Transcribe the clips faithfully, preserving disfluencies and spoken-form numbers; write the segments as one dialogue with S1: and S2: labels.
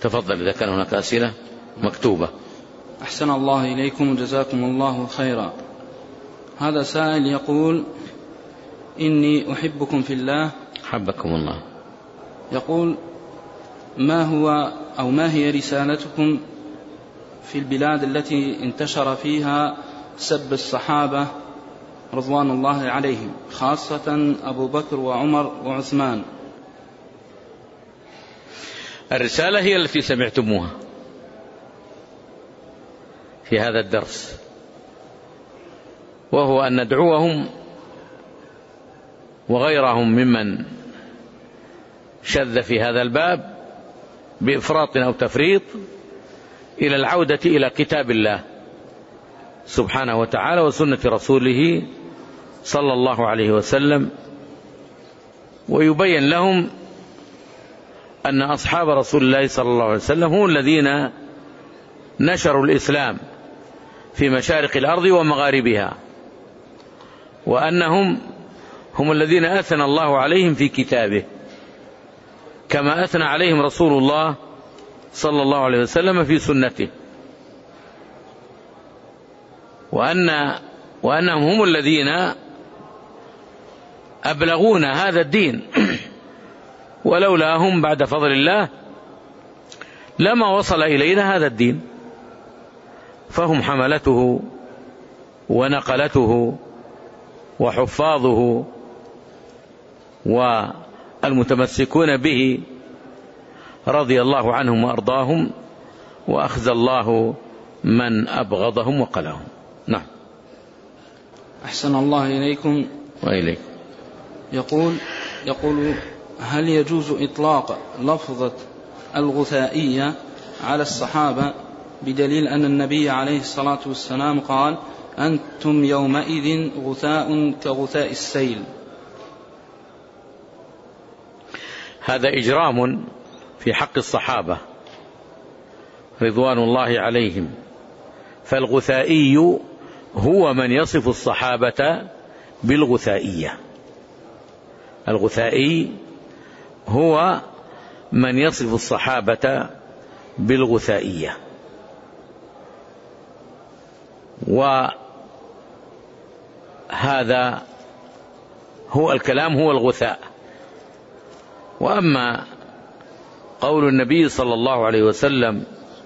S1: تفضل إذا كان هناك أسئلة مكتوبة.
S2: أحسن الله إليكم وجزاكم الله خيرا. هذا سائل يقول: إني أحبكم في الله.
S1: حبكم الله.
S2: يقول: ما هو أو ما هي رسالتكم في البلاد التي انتشر فيها سب الصحابة رضوان الله عليهم، خاصة أبو بكر وعمر وعثمان؟
S1: الرسالة هي التي سمعتموها في هذا الدرس، وهو أن ندعوهم وغيرهم ممن شذ في هذا الباب بإفراط أو تفريط إلى العودة إلى كتاب الله سبحانه وتعالى وسنة رسوله صلى الله عليه وسلم، ويبين لهم أن أصحاب رسول الله صلى الله عليه وسلم هم الذين نشروا الإسلام في مشارق الأرض ومغاربها، وأنهم هم الذين أثنى الله عليهم في كتابه كما أثنى عليهم رسول الله صلى الله عليه وسلم في سنته، وأن وأنهم هم الذين أبلغون هذا الدين، ولولا هم بعد فضل الله لما وصل إلينا هذا الدين، فهم حملته ونقلته وحفاظه والمتمسكون به رضي الله عنهم وأرضاهم، وأخزى الله من أبغضهم وقلهم. نعم.
S2: أحسن الله إليكم
S1: وإليك.
S2: يقول يقول هل يجوز إطلاق لفظة الغثائية على الصحابة بدليل أن النبي عليه الصلاة والسلام قال: أنتم يومئذ غثاء كغثاء السيل؟
S1: هذا إجرام في حق الصحابة رضوان الله عليهم، فالغثائي هو من يصف الصحابة بالغثائية. الغثائي هو من يصف الصحابة بالغثائية، وهذا هو الكلام، هو الغثاء. وأما قول النبي صلى الله عليه وسلم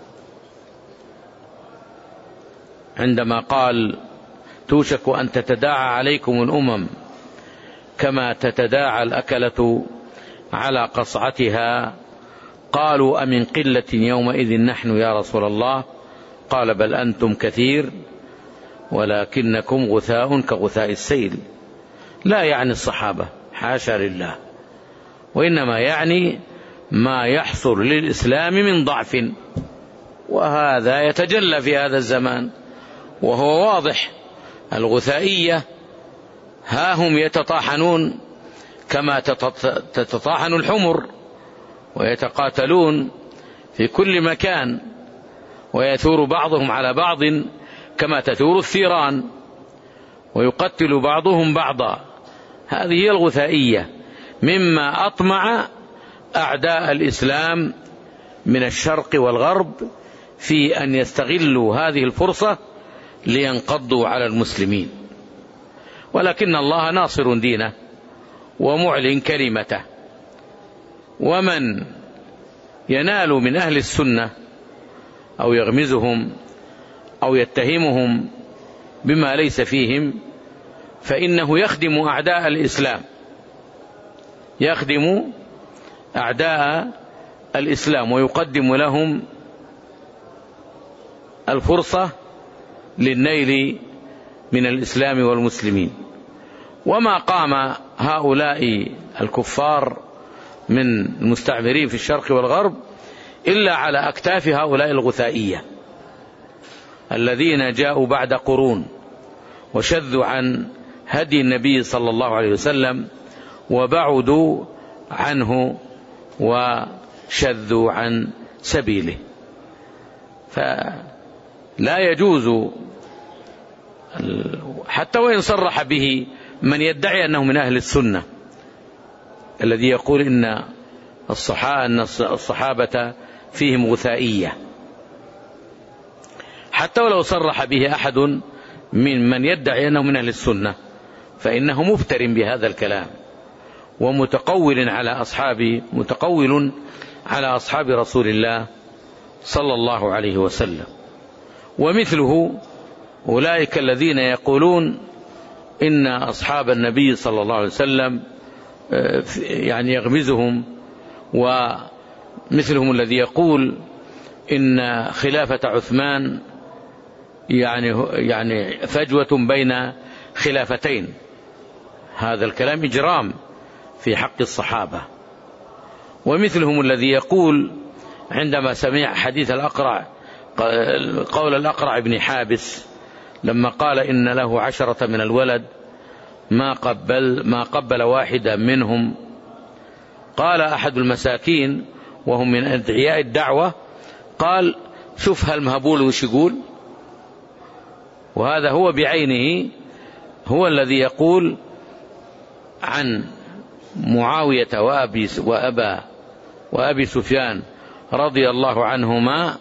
S1: عندما قال: توشك أن تتداعى عليكم الأمم كما تتداعى الأكلة على قصعتها، قالوا: أمن قلة يومئذ نحن يا رسول الله؟ قال: بل أنتم كثير ولكنكم غثاء كغثاء السيل. لا يعني الصحابة، حاشا لله، وإنما يعني ما يحصل للإسلام من ضعف، وهذا يتجلى في هذا الزمان وهو واضح. الغثائية ها هم يتطاحنون كما تتطاحن الحمر، ويتقاتلون في كل مكان، ويثور بعضهم على بعض كما تثور الثيران، ويقتل بعضهم بعضا. هذه هي الغثائية، مما أطمع أعداء الإسلام من الشرق والغرب في أن يستغلوا هذه الفرصة لينقضوا على المسلمين. ولكن الله ناصر دينه ومعلن كلمته، ومن ينال من أهل السنة أو يغمزهم أو يتهمهم بما ليس فيهم فإنه يخدم أعداء الإسلام، يخدم أعداء الإسلام ويقدم لهم الفرصة للنيل من الإسلام والمسلمين. وما قام هؤلاء الكفار من المستعمرين في الشرق والغرب إلا على أكتاف هؤلاء الغثائية الذين جاءوا بعد قرون وشذوا عن هدي النبي صلى الله عليه وسلم وبعدوا عنه وشذوا عن سبيله. فلا يجوز حتى وإن صرح به من يدعي أنه من أهل السنة، الذي يقول إن الصحابة فيهم غثائية، حتى ولو صرح به أحد من من يدعي أنه من أهل السنة فإنه مفتر بهذا الكلام ومتقول على أصحاب متقول على أصحاب رسول الله صلى الله عليه وسلم. ومثله أولئك الذين يقولون إن أصحاب النبي صلى الله عليه وسلم يعني يغمزهم، ومثلهم الذي يقول إن خلافة عثمان يعني يعني فجوة بين خلافتين. هذا الكلام إجرام في حق الصحابة. ومثلهم الذي يقول عندما سمع حديث الأقرع قول الأقرع بن حابس لما قال إن له عشرة من الولد ما قبل ما قبل واحدا منهم، قال أحد المساكين وهم من أدعياء الدعوة قال شوف هالمهبول وش يقول. وهذا هو بعينه هو الذي يقول عن معاوية وأبي وأبا وأبي سفيان رضي الله عنهما،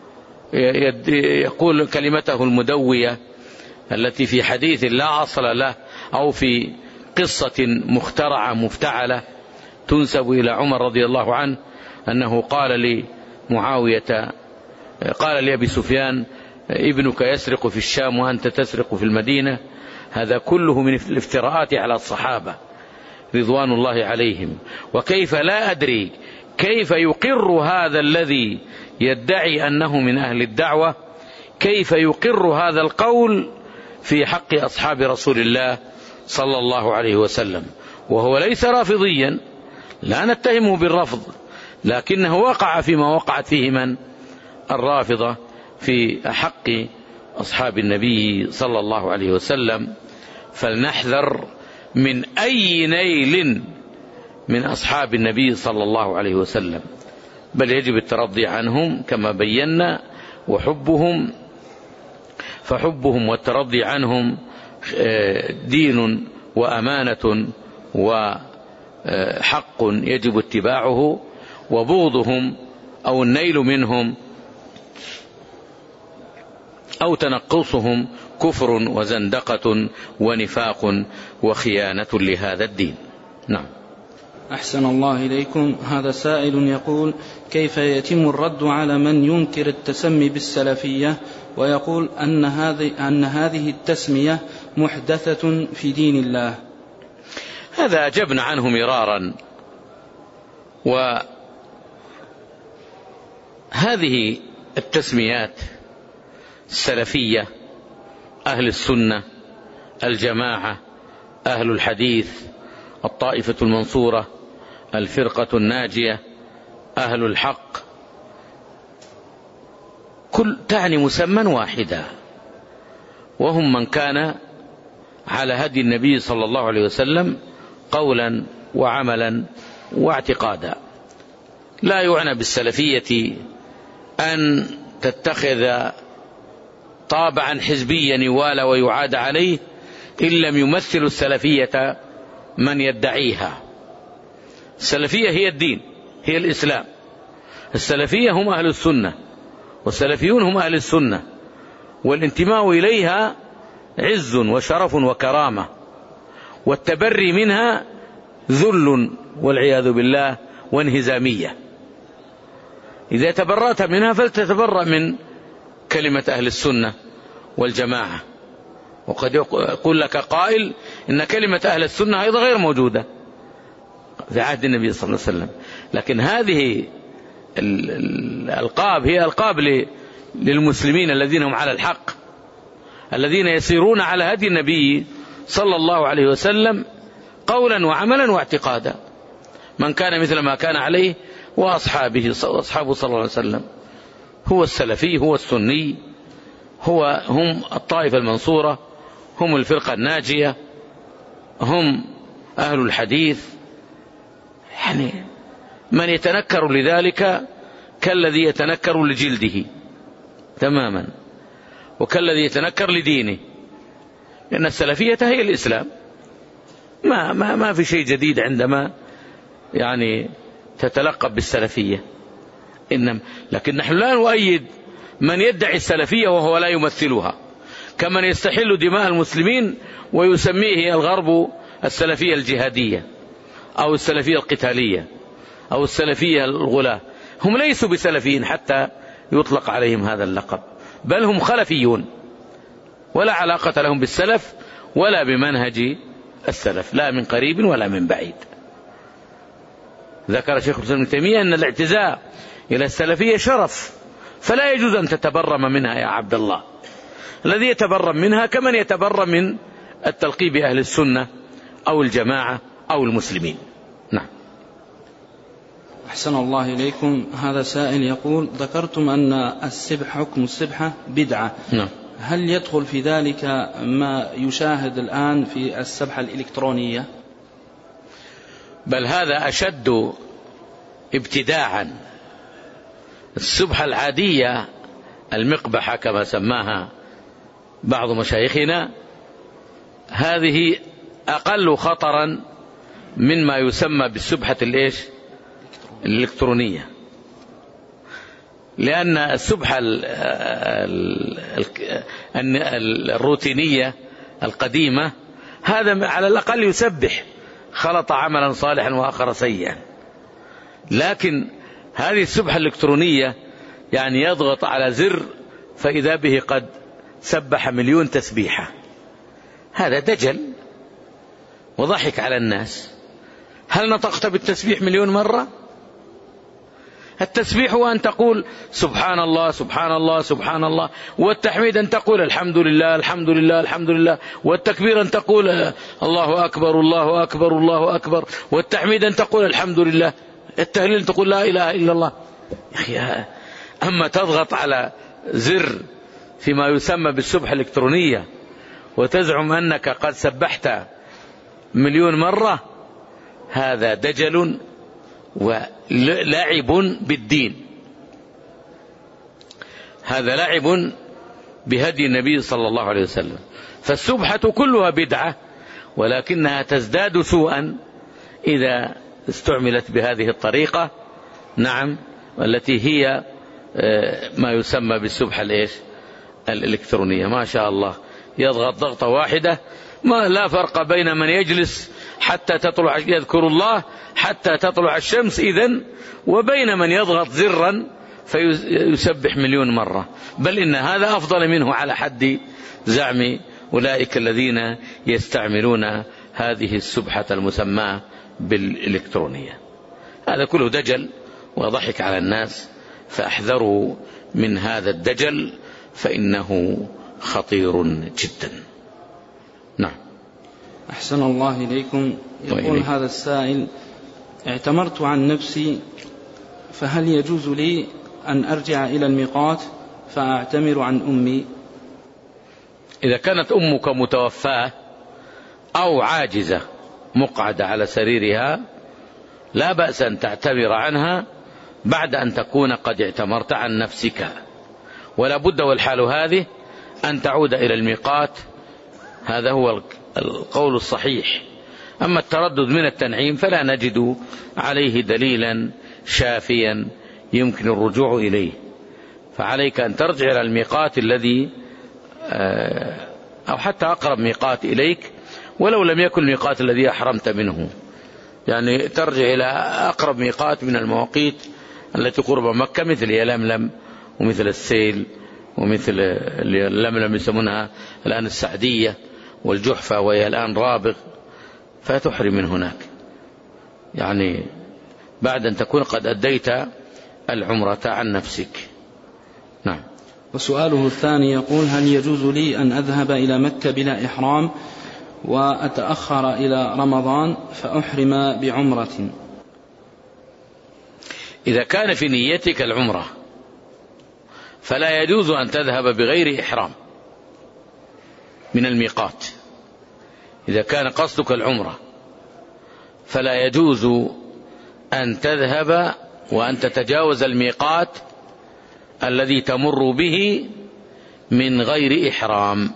S1: يقول كلمته المدوية التي في حديث لا أصل له أو في قصة مخترعة مفتعلة تنسب إلى عمر رضي الله عنه أنه قال لمعاوية قال لأبي سفيان ابنك يسرق في الشام وأنت تسرق في المدينة. هذا كله من الافتراءات على الصحابة رضوان الله عليهم. وكيف لا أدري كيف يقر هذا الذي يدعي أنه من أهل الدعوة كيف يقر هذا القول في حق أصحاب رسول الله صلى الله عليه وسلم، وهو ليس رافضيا لا نتهمه بالرفض، لكنه وقع فيما وقعت فيه من الرافضة في حق أصحاب النبي صلى الله عليه وسلم. فلنحذر من أي نيل من أصحاب النبي صلى الله عليه وسلم، بل يجب الترضي عنهم كما بينا، وحبهم فحبهم والترضي عنهم دين وأمانة وحق يجب اتباعه، وبغضهم أو النيل منهم أو تنقصهم كفر وزندقة ونفاق وخيانة لهذا الدين. نعم.
S2: أحسن الله إليكم. هذا سائل يقول كيف يتم الرد على من ينكر التسمي بالسلفية ويقول أن هذه, أن هذه التسمية محدثة في دين الله؟
S1: هذا أجبنا عنه مرارا. وهذه التسميات السلفية أهل السنة الجماعة أهل الحديث الطائفة المنصورة الفرقة الناجية أهل الحق كل تعني مسمى واحدا، وهم من كان على هدي النبي صلى الله عليه وسلم قولا وعملا واعتقادا. لا يعنى بالسلفية أن تتخذ طابعا حزبيا يوالى ويعاد عليه إن لم يمثل السلفية من يدعيها. السلفية هي الدين، هي الإسلام. السلفية هم أهل السنة، والسلفيون هم أهل السنة، والانتماء إليها عز وشرف وكرامة، والتبري منها ذل والعياذ بالله وانهزامية. إذا تبرأت منها فلتتبرأ من كلمة أهل السنة والجماعة. وقد يقول لك قائل إن كلمة أهل السنة أيضا غير موجودة في عهد النبي صلى الله عليه وسلم، لكن هذه الألقاب هي ألقاب للمسلمين الذين هم على الحق، الذين يسيرون على هدي النبي صلى الله عليه وسلم قولا وعملا واعتقادا، من كان مثل ما كان عليه وأصحابه أصحابه صلى الله عليه وسلم. هو السلفي، هو السني، هو هم الطائفة المنصورة، هم الفرقة الناجية، هم أهل الحديث. يعني من يتنكر لذلك كالذي يتنكر لجلده تماما، وكالذي يتنكر لدينه، لأن السلفية هي الإسلام. ما, ما, ما في شيء جديد عندما يعني تتلقب بالسلفية. إنما لكن نحن لا نؤيد من يدعي السلفية وهو لا يمثلها، كمن يستحل دماء المسلمين ويسميه الغرب السلفية الجهادية أو السلفية القتالية أو السلفية الغلاة. هم ليسوا بسلفيين حتى يطلق عليهم هذا اللقب، بل هم خلفيون ولا علاقة لهم بالسلف ولا بمنهج السلف، لا من قريب ولا من بعيد. ذكر شيخ الإسلام ابن تيمية أن الاعتزاء إلى السلفية شرف، فلا يجوز أن تتبرم منها يا عبد الله. الذي يتبرم منها كمن يتبرم من التلقي بأهل السنة أو الجماعة أو المسلمين. نعم.
S2: أحسن الله إليكم. هذا سائل يقول: ذكرتم أن السبح حكم السبحة بدعة.
S1: نعم.
S2: هل يدخل في ذلك ما يشاهد الآن في السبحة الإلكترونية؟
S1: بل هذا أشد ابتداعا. السبحة العادية المقبحة كما سماها بعض مشايخنا هذه أقل خطرا من ما يسمى بالسبحة الإيش؟ الإلكترونية، لأن السبحة الروتينية القديمة هذا على الأقل يسبح، خلط عملا صالحا وآخر سيئا. لكن هذه السبحة الإلكترونية يعني يضغط على زر فإذا به قد سبح مليون تسبيحة. هذا دجل وضحك على الناس. هل نطقت بالتسبيح مليون مرة؟ التسبيح هو أن تقول سبحان الله سبحان الله سبحان الله، والتحميد أن تقول الحمد لله الحمد لله الحمد لله، والتكبير أن تقول الله أكبر الله أكبر الله أكبر، والتحميد أن تقول الحمد لله، التهليل أن تقول لا إله إلا الله. يا أخي، أما تضغط على زر فيما يسمى بالسبحة الإلكترونية وتزعم أنك قد سبحت مليون مرة، هذا دجل ولعب بالدين، هذا لعب بهدي النبي صلى الله عليه وسلم. فالسبحة كلها بدعة، ولكنها تزداد سوءا إذا استعملت بهذه الطريقة. نعم، والتي هي ما يسمى بالسبحة الإيش؟ الإلكترونية. ما شاء الله، يضغط ضغطة واحدة، ما لا فرق بين من يجلس حتى تطلع يذكر الله حتى تطلع الشمس إذن، وبين من يضغط زرا فيسبح مليون مرة. بل إن هذا أفضل منه على حد زعم أولئك الذين يستعملون هذه السبحة المسماة بالإلكترونية. هذا كله دجل وضحك على الناس، فاحذروا من هذا الدجل فإنه خطير جدا. نعم.
S2: أحسن الله إليكم. يقول هذا السائل: اعتمرت عن نفسي، فهل يجوز لي أن أرجع إلى الميقات فأعتمر عن أمي؟
S1: إذا كانت أمك متوفاة أو عاجزة مقعدة على سريرها لا بأس أن تعتمر عنها بعد أن تكون قد اعتمرت عن نفسك، ولا بد والحال هذه أن تعود إلى الميقات. هذا هو القول الصحيح. أما التردد من التنعيم فلا نجد عليه دليلا شافيا يمكن الرجوع إليه، فعليك أن ترجع إلى الميقات الذي أو حتى أقرب ميقات إليك، ولو لم يكن الميقات الذي أحرمت منه، يعني ترجع إلى أقرب ميقات من المواقيت التي قرب مكة، مثل يلملم ومثل السيل ومثل اللملم يسمونها الآن السعدية، والجحفة وهي الآن رابغ، فتحرم من هناك، يعني بعد أن تكون قد أديت العمرة عن نفسك. نعم.
S2: وسؤاله الثاني يقول: هل يجوز لي أن أذهب إلى مكة بلا إحرام وأتأخر إلى رمضان فأحرم بعمرة؟
S1: إذا كان في نيتك العمرة فلا يجوز أن تذهب بغير إحرام من الميقات. إذا كان قصدك العمرة فلا يجوز أن تذهب وأن تتجاوز الميقات الذي تمر به من غير إحرام،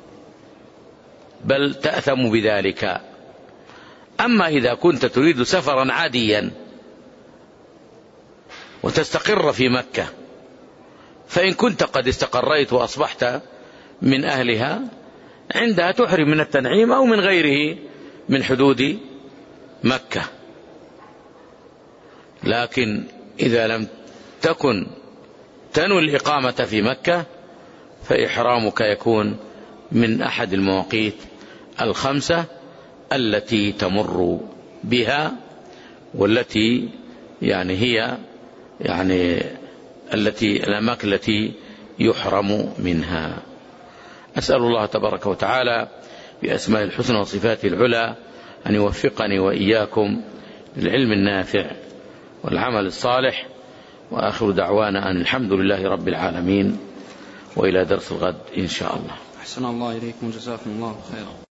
S1: بل تأثم بذلك. أما إذا كنت تريد سفرا عاديا وتستقر في مكة. فإن كنت قد استقريت وأصبحت من أهلها عندها تحرم من التنعيم أو من غيره من حدود مكة. لكن إذا لم تكن تنوي الإقامة في مكة فإحرامك يكون من أحد المواقيت الخمسة التي تمر بها، والتي يعني هي يعني التي الأماكن التي يحرم منها. أسأل الله تبارك وتعالى بأسماء الحسنى وصفاته العلى أن يوفقني وإياكم للعلم النافع والعمل الصالح. وآخر دعوانا أن الحمد لله رب العالمين، وإلى درس الغد إن شاء الله.
S2: أحسن الله إليكم، جزاكم الله خيرا.